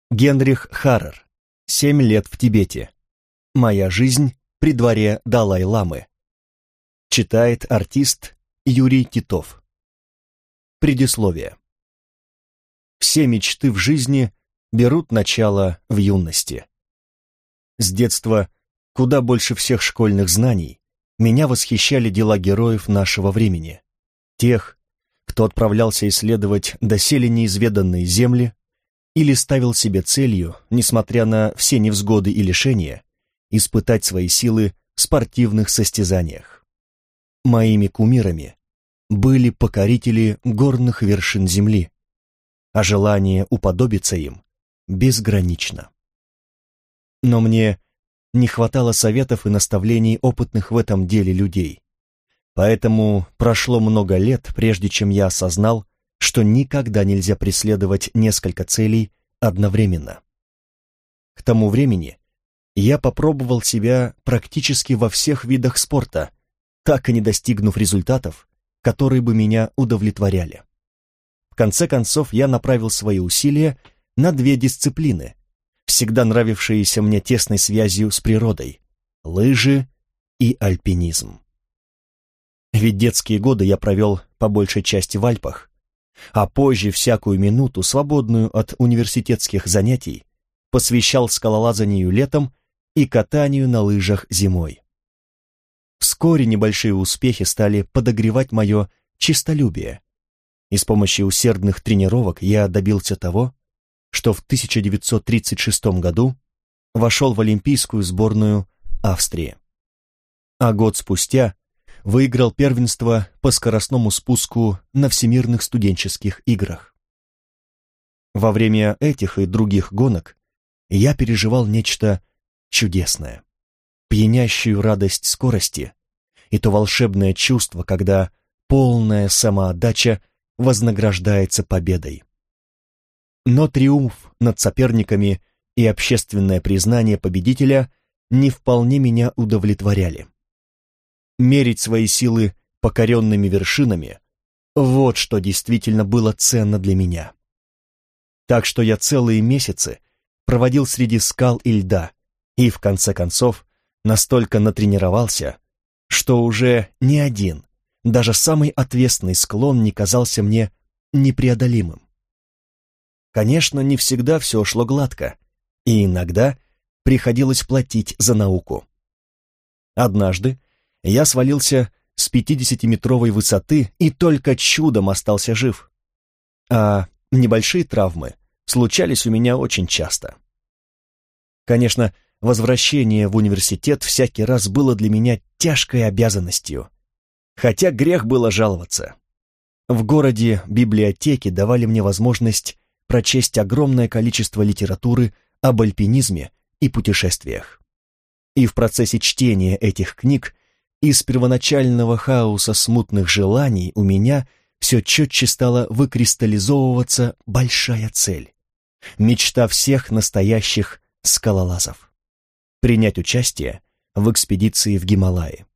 Генрих Харрер. 7 лет в Тибете. Моя жизнь при дворе Далай-ламы. Читает артист Юрий Титов. Предисловие. Все мечты в жизни берут начало в юности. С детства, куда больше всех школьных знаний, меня восхищали дела героев нашего времени. Тех, кто отправлялся исследовать доселе неизведанные земли, или ставил себе целью, несмотря на все невзгоды и лишения, испытать свои силы в спортивных состязаниях. Моими кумирами были покорители горных вершин земли, а желание уподобиться им безгранично. Но мне не хватало советов и наставлений опытных в этом деле людей, поэтому прошло много лет, прежде чем я осознал, что никогда нельзя преследовать несколько целей одновременно. К тому времени я попробовал себя практически во всех видах спорта, так и не достигнув результатов, которые бы меня удовлетворяли. В конце концов, я направил свои усилия на 2 дисциплины, всегда нравившиеся мне тесной связью с природой — лыжи и альпинизм. Ведь детские годы я провел по большей части в Альпах, а позже всякую минуту, свободную от университетских занятий, посвящал скалолазанию летом и катанию на лыжах зимой. Вскоре небольшие успехи стали подогревать мое честолюбие, и с помощью усердных тренировок я добился того, что в 1936 году вошел в олимпийскую сборную Австрии. А год спустя выиграл первенство по скоростному спуску на Всемирных студенческих играх. Во время этих и других гонок я переживал нечто чудесное, пьянящую радость скорости и то волшебное чувство, когда полная самоотдача вознаграждается победой. Но триумф над соперниками и общественное признание победителя не вполне меня удовлетворяли. Мерить свои силы покоренными вершинами — вот что действительно было ценно для меня. Так что я целые месяцы проводил среди скал и льда, и в конце концов настолько натренировался, что уже ни один, даже самый отвесный склон не казался мне непреодолимым. Конечно, не всегда все шло гладко, и иногда приходилось платить за науку. Однажды я свалился с 50-метровой высоты и только чудом остался жив. А небольшие травмы случались у меня очень часто. Конечно, возвращение в университет всякий раз было для меня тяжкой обязанностью, хотя грех было жаловаться. В городе библиотеки давали мне возможность прочесть огромное количество литературы об альпинизме и путешествиях. И в процессе чтения этих книг из первоначального хаоса смутных желаний у меня все четче стала выкристаллизовываться большая цель, мечта всех настоящих скалолазов — принять участие в экспедиции в Гималаи.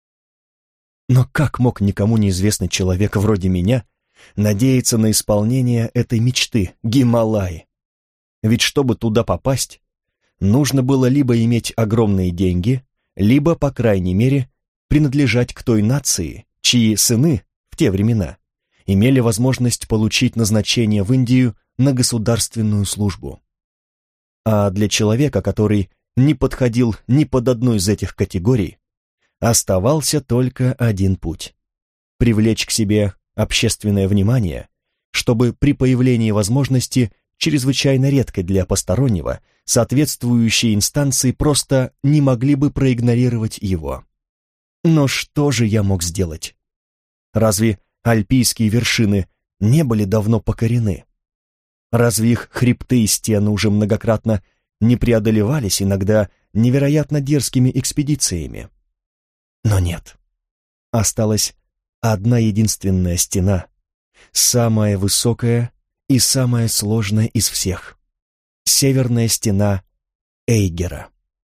Но как мог никому неизвестный человек вроде меня надеяться на исполнение этой мечты — Гималаи? Ведь чтобы туда попасть, нужно было либо иметь огромные деньги, либо, по крайней мере, принадлежать к той нации, чьи сыны в те времена имели возможность получить назначение в Индию на государственную службу. А для человека, который не подходил ни под одну из этих категорий, оставался только один путь — привлечь к себе общественное внимание, чтобы при появлении возможности, чрезвычайно редкой для постороннего, соответствующие инстанции просто не могли бы проигнорировать его. Но что же я мог сделать? Разве альпийские вершины не были давно покорены? Разве их хребты и стены уже многократно не преодолевались иногда невероятно дерзкими экспедициями? Но нет. Осталась одна единственная стена, самая высокая и самая сложная из всех — северная стена Эйгера.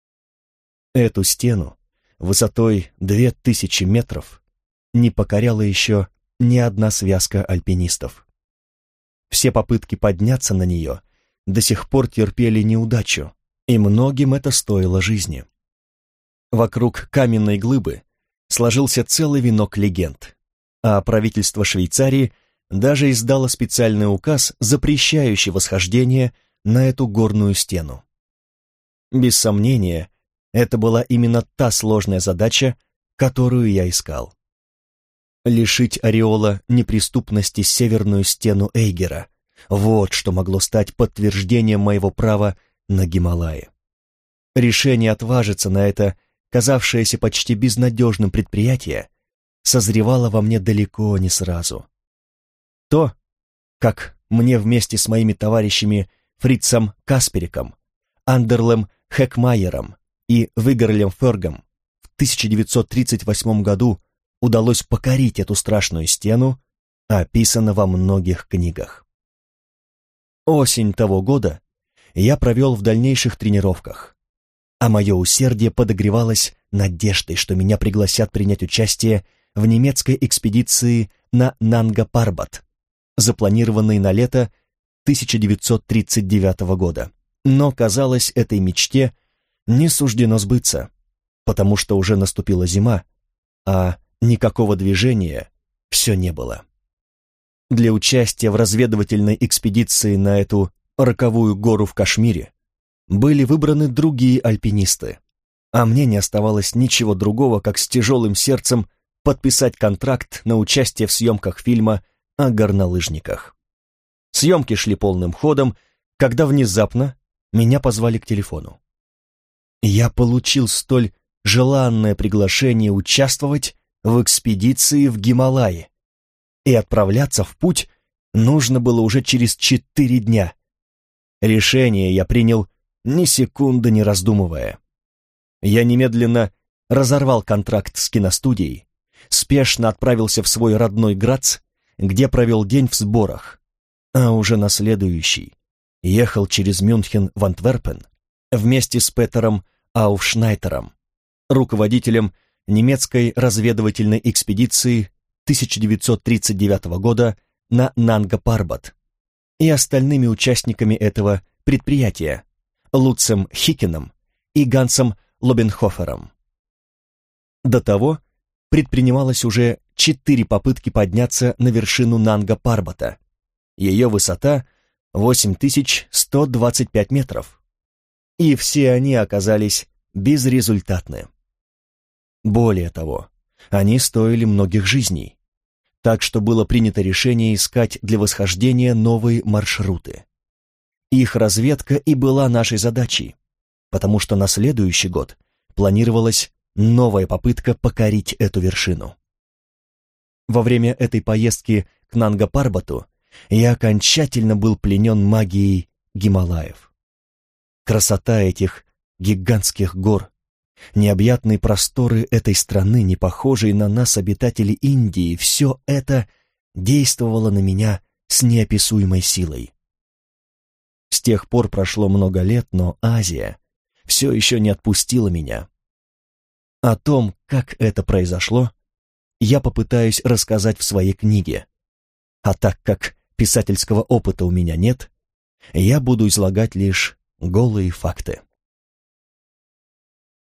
Эту стену высотой 2000 метров не покоряла еще ни одна связка альпинистов. Все попытки подняться на нее до сих пор терпели неудачу, и многим это стоило жизни. Вокруг каменной глыбы сложился целый венок легенд, а правительство Швейцарии даже издало специальный указ, запрещающий восхождение на эту горную стену. Без сомнения, это была именно та сложная задача, которую я искал. Лишить ореола неприступности северную стену Эйгера — вот что могло стать подтверждением моего права на Гималаи. Решение отважиться на это, казавшееся почти безнадежным предприятие, созревало во мне далеко не сразу. То, как мне вместе с моими товарищами Фрицем Каспериком, Андерлем Хекмайером и Вигерлем Фергом в 1938 году удалось покорить эту страшную стену, описано во многих книгах. Осень того года я провел в дальнейших тренировках, а мое усердие подогревалось надеждой, что меня пригласят принять участие в немецкой экспедиции на Нанга-Парбат, запланированной на лето 1939 года. Но, казалось, этой мечте не суждено сбыться, потому что уже наступила зима, а никакого движения все не было. Для участия в разведывательной экспедиции на эту роковую гору в Кашмире были выбраны другие альпинисты, а мне не оставалось ничего другого, как с тяжелым сердцем подписать контракт на участие в съемках фильма о горнолыжниках. Съемки шли полным ходом, когда внезапно меня позвали к телефону. Я получил столь желанное приглашение участвовать в экспедиции в Гималаи, и отправляться в путь нужно было уже через 4 дня. Решение я принял ни секунды не раздумывая. Я немедленно разорвал контракт с киностудией, спешно отправился в свой родной Грац, где провел день в сборах, а уже на следующий ехал через Мюнхен в Антверпен вместе с Петером Ауфшнайтером, руководителем немецкой разведывательной экспедиции 1939 года на Нанга-Парбат, и остальными участниками этого предприятия, Луцем Хикеном и Гансом Лобенхофером. До того предпринималось уже 4 попытки подняться на вершину Нанга-Парбата. Ее высота 8125 метров. И все они оказались безрезультатны. Более того, они стоили многих жизней, так что было принято решение искать для восхождения новые маршруты. Их разведка и была нашей задачей, потому что на следующий год планировалась новая попытка покорить эту вершину. Во время этой поездки к Нанга-Парбату я окончательно был пленен магией Гималаев. Красота этих гигантских гор, необъятные просторы этой страны, не похожие на нас, обитатели Индии, все это действовало на меня с неописуемой силой. С тех пор прошло много лет, но Азия все еще не отпустила меня. О том, как это произошло, я попытаюсь рассказать в своей книге, а так как писательского опыта у меня нет, я буду излагать лишь голые факты.